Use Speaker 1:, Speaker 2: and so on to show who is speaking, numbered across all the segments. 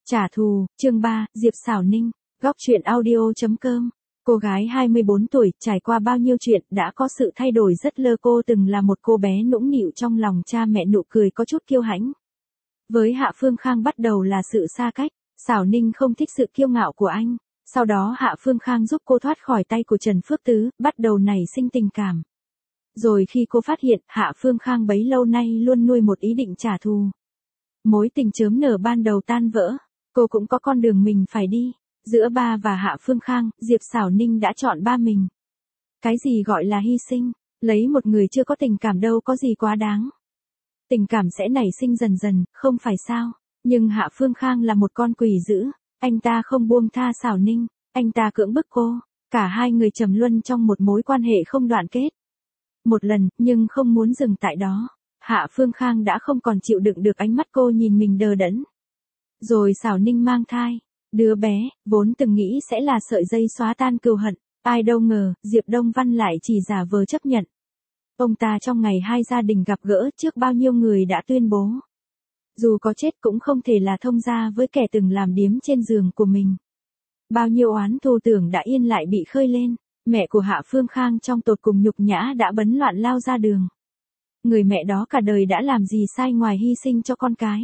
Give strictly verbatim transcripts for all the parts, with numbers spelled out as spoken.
Speaker 1: Trả thù, chương ba, Diệp Xảo Ninh, góc truyện audio.com. Cô gái hai mươi bốn tuổi, trải qua bao nhiêu chuyện, đã có sự thay đổi rất lơ. Cô từng là một cô bé nũng nịu trong lòng cha mẹ, nụ cười có chút kiêu hãnh. Với Hạ Phương Khang bắt đầu là sự xa cách, Xảo Ninh không thích sự kiêu ngạo của anh. Sau đó Hạ Phương Khang giúp cô thoát khỏi tay của Trần Phước Tứ, bắt đầu nảy sinh tình cảm. Rồi khi cô phát hiện, Hạ Phương Khang bấy lâu nay luôn nuôi một ý định trả thù. Mối tình chớm nở ban đầu tan vỡ, cô cũng có con đường mình phải đi. Giữa ba và Hạ Phương Khang, Diệp Xảo Ninh đã chọn ba mình. Cái gì gọi là hy sinh, lấy một người chưa có tình cảm đâu có gì quá đáng. Tình cảm sẽ nảy sinh dần dần, không phải sao? Nhưng Hạ Phương Khang là một con quỷ dữ, anh ta không buông tha Xảo Ninh, anh ta cưỡng bức cô, cả hai người trầm luân trong một mối quan hệ không đoạn kết. Một lần, nhưng không muốn dừng tại đó, Hạ Phương Khang đã không còn chịu đựng được ánh mắt cô nhìn mình đờ đẫn. Rồi Xảo Ninh mang thai, đứa bé, vốn từng nghĩ sẽ là sợi dây xóa tan cừu hận, ai đâu ngờ, Diệp Đông Văn lại chỉ giả vờ chấp nhận. Ông ta trong ngày hai gia đình gặp gỡ trước bao nhiêu người đã tuyên bố. Dù có chết cũng không thể là thông gia với kẻ từng làm điếm trên giường của mình. Bao nhiêu oán thù tưởng đã yên lại bị khơi lên, mẹ của Hạ Phương Khang trong tột cùng nhục nhã đã bấn loạn lao ra đường. Người mẹ đó cả đời đã làm gì sai ngoài hy sinh cho con cái.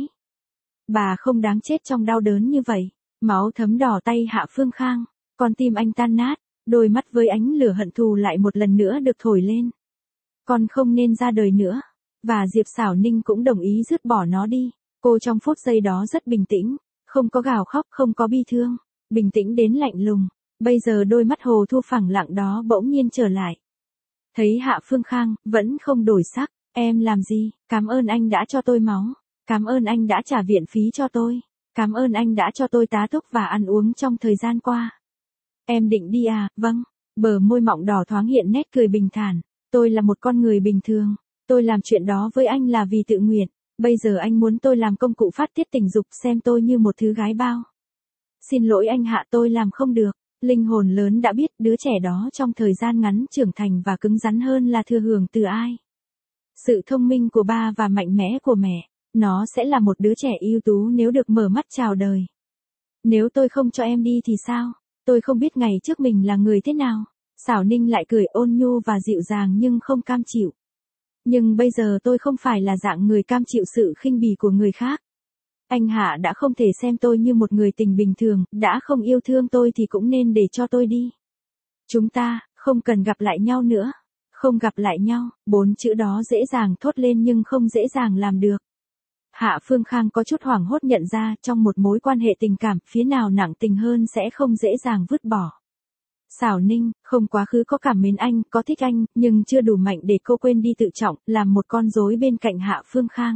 Speaker 1: Bà không đáng chết trong đau đớn như vậy. Máu thấm đỏ tay Hạ Phương Khang, con tim anh tan nát, đôi mắt với ánh lửa hận thù lại một lần nữa được thổi lên. Con không nên ra đời nữa, và Diệp Xảo Ninh cũng đồng ý dứt bỏ nó đi. Cô trong phút giây đó rất bình tĩnh, không có gào khóc, không có bi thương, bình tĩnh đến lạnh lùng. Bây giờ đôi mắt hồ thu phẳng lặng đó bỗng nhiên trở lại. Thấy Hạ Phương Khang vẫn không đổi sắc, em làm gì? Cảm ơn anh đã cho tôi máu, cảm ơn anh đã trả viện phí cho tôi. Cảm ơn anh đã cho tôi tá túc và ăn uống trong thời gian qua. Em định đi à? Vâng. Bờ môi mọng đỏ thoáng hiện nét cười bình thản. Tôi là một con người bình thường. Tôi làm chuyện đó với anh là vì tự nguyện. Bây giờ anh muốn tôi làm công cụ phát tiết tình dục, xem tôi như một thứ gái bao. Xin lỗi anh Hạ, tôi làm không được. Linh hồn lớn đã biết đứa trẻ đó trong thời gian ngắn trưởng thành và cứng rắn hơn là thừa hưởng từ ai. Sự thông minh của ba và mạnh mẽ của mẹ. Nó sẽ là một đứa trẻ ưu tú nếu được mở mắt chào đời. Nếu tôi không cho em đi thì sao? Tôi không biết ngày trước mình là người thế nào. Xảo Ninh lại cười ôn nhu và dịu dàng nhưng không cam chịu. Nhưng bây giờ tôi không phải là dạng người cam chịu sự khinh bỉ của người khác. Anh Hạ đã không thể xem tôi như một người tình bình thường, đã không yêu thương tôi thì cũng nên để cho tôi đi. Chúng ta, không cần gặp lại nhau nữa. Không gặp lại nhau, bốn chữ đó dễ dàng thốt lên nhưng không dễ dàng làm được. Hạ Phương Khang có chút hoảng hốt nhận ra trong một mối quan hệ tình cảm, phía nào nặng tình hơn sẽ không dễ dàng vứt bỏ. Xảo Ninh, không quá khứ có cảm mến anh, có thích anh, nhưng chưa đủ mạnh để cô quên đi tự trọng, làm một con rối bên cạnh Hạ Phương Khang.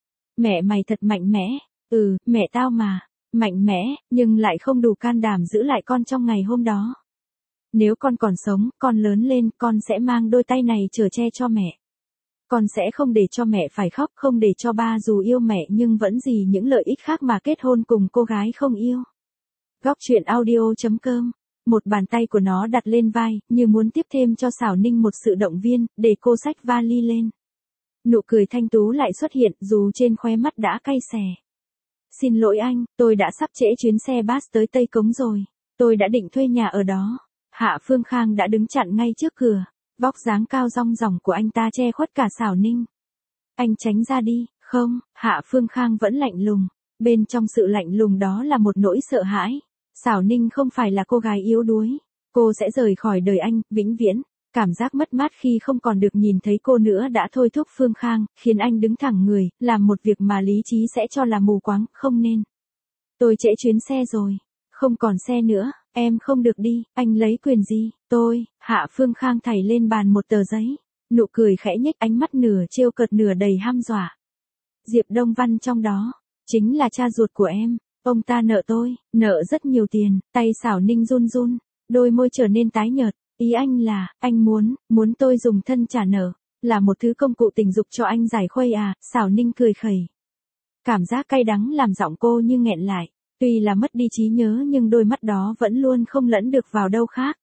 Speaker 1: Mẹ mày thật mạnh mẽ, ừ, mẹ tao mà, mạnh mẽ, nhưng lại không đủ can đảm giữ lại con trong ngày hôm đó. Nếu con còn sống, con lớn lên, con sẽ mang đôi tay này chở che cho mẹ. Con sẽ không để cho mẹ phải khóc, không để cho ba dù yêu mẹ nhưng vẫn gì những lợi ích khác mà kết hôn cùng cô gái không yêu. Góc truyện audio.com. Một bàn tay của nó đặt lên vai, như muốn tiếp thêm cho Xảo Ninh một sự động viên, để cô xách vali lên. Nụ cười thanh tú lại xuất hiện dù trên khóe mắt đã cay xè. Xin lỗi anh, tôi đã sắp trễ chuyến xe bus tới Tây Cống rồi. Tôi đã định thuê nhà ở đó. Hạ Phương Khang đã đứng chặn ngay trước cửa. Vóc dáng cao rong ròng của anh ta che khuất cả Xảo Ninh. Anh tránh ra đi, không, Hạ Phương Khang vẫn lạnh lùng. Bên trong sự lạnh lùng đó là một nỗi sợ hãi. Xảo Ninh không phải là cô gái yếu đuối. Cô sẽ rời khỏi đời anh, vĩnh viễn. Cảm giác mất mát khi không còn được nhìn thấy cô nữa đã thôi thúc Phương Khang, khiến anh đứng thẳng người, làm một việc mà lý trí sẽ cho là mù quáng, không nên. Tôi trễ chuyến xe rồi. Không còn xe nữa, em không được đi, anh lấy quyền gì? Tôi, Hạ Phương Khang thảy lên bàn một tờ giấy. Nụ cười khẽ nhếch, ánh mắt nửa trêu cợt nửa đầy hăm dọa. Diệp Đông Văn trong đó, chính là cha ruột của em. Ông ta nợ tôi, nợ rất nhiều tiền. Tay Xảo Ninh run run, đôi môi trở nên tái nhợt. Ý anh là, anh muốn, muốn tôi dùng thân trả nợ. Là một thứ công cụ tình dục cho anh giải khuây à? Xảo Ninh cười khẩy. Cảm giác cay đắng làm giọng cô như nghẹn lại. Tuy là mất đi trí nhớ nhưng đôi mắt đó vẫn luôn không lẫn được vào đâu khác.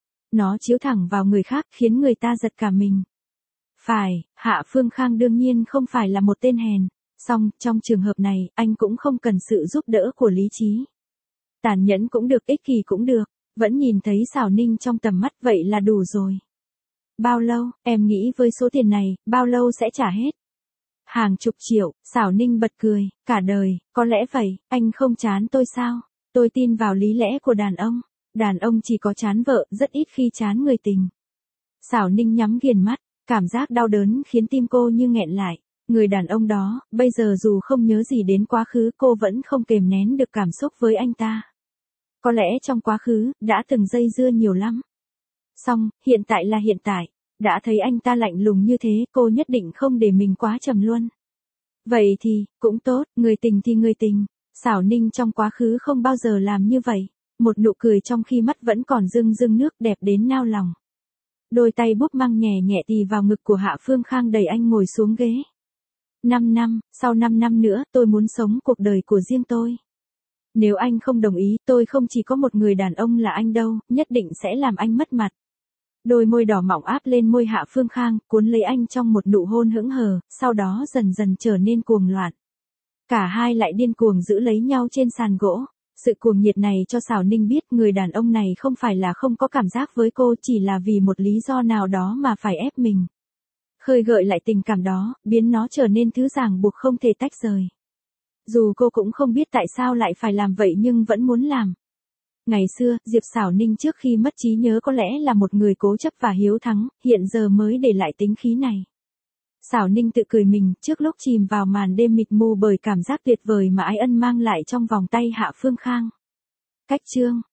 Speaker 1: Nó chiếu thẳng vào người khác khiến người ta giật cả mình. Phải, Hạ Phương Khang đương nhiên không phải là một tên hèn. Song, trong trường hợp này, anh cũng không cần sự giúp đỡ của lý trí. Tàn nhẫn cũng được, ích kỷ cũng được, vẫn nhìn thấy Sảo Ninh trong tầm mắt vậy là đủ rồi. Bao lâu, em nghĩ với số tiền này, bao lâu sẽ trả hết? Hàng chục triệu, Sảo Ninh bật cười, cả đời, có lẽ vậy, anh không chán tôi sao? Tôi tin vào lý lẽ của đàn ông. Đàn ông chỉ có chán vợ, rất ít khi chán người tình. Sảo Ninh nhắm nghiền mắt, cảm giác đau đớn khiến tim cô như nghẹn lại. Người đàn ông đó, bây giờ dù không nhớ gì đến quá khứ, cô vẫn không kềm nén được cảm xúc với anh ta. Có lẽ trong quá khứ, đã từng dây dưa nhiều lắm. Song, hiện tại là hiện tại. Đã thấy anh ta lạnh lùng như thế, cô nhất định không để mình quá trầm luân. Vậy thì, cũng tốt, người tình thì người tình. Sảo Ninh trong quá khứ không bao giờ làm như vậy. Một nụ cười trong khi mắt vẫn còn rưng rưng nước đẹp đến nao lòng. Đôi tay búp măng nhẹ nhẹ tì vào ngực của Hạ Phương Khang đẩy anh ngồi xuống ghế. Năm năm, sau năm năm nữa tôi muốn sống cuộc đời của riêng tôi. Nếu anh không đồng ý, tôi không chỉ có một người đàn ông là anh đâu, nhất định sẽ làm anh mất mặt. Đôi môi đỏ mọng áp lên môi Hạ Phương Khang, cuốn lấy anh trong một nụ hôn hững hờ, sau đó dần dần trở nên cuồng loạn. Cả hai lại điên cuồng giữ lấy nhau trên sàn gỗ. Sự cuồng nhiệt này cho Sảo Ninh biết người đàn ông này không phải là không có cảm giác với cô, chỉ là vì một lý do nào đó mà phải ép mình. Khơi gợi lại tình cảm đó, biến nó trở nên thứ ràng buộc không thể tách rời. Dù cô cũng không biết tại sao lại phải làm vậy nhưng vẫn muốn làm. Ngày xưa, Diệp Sảo Ninh trước khi mất trí nhớ có lẽ là một người cố chấp và hiếu thắng, hiện giờ mới để lại tính khí này. Sảo Ninh tự cười mình, trước lúc chìm vào màn đêm mịt mù bởi cảm giác tuyệt vời mà Ái Ân mang lại trong vòng tay Hạ Phương Khang. Cách chương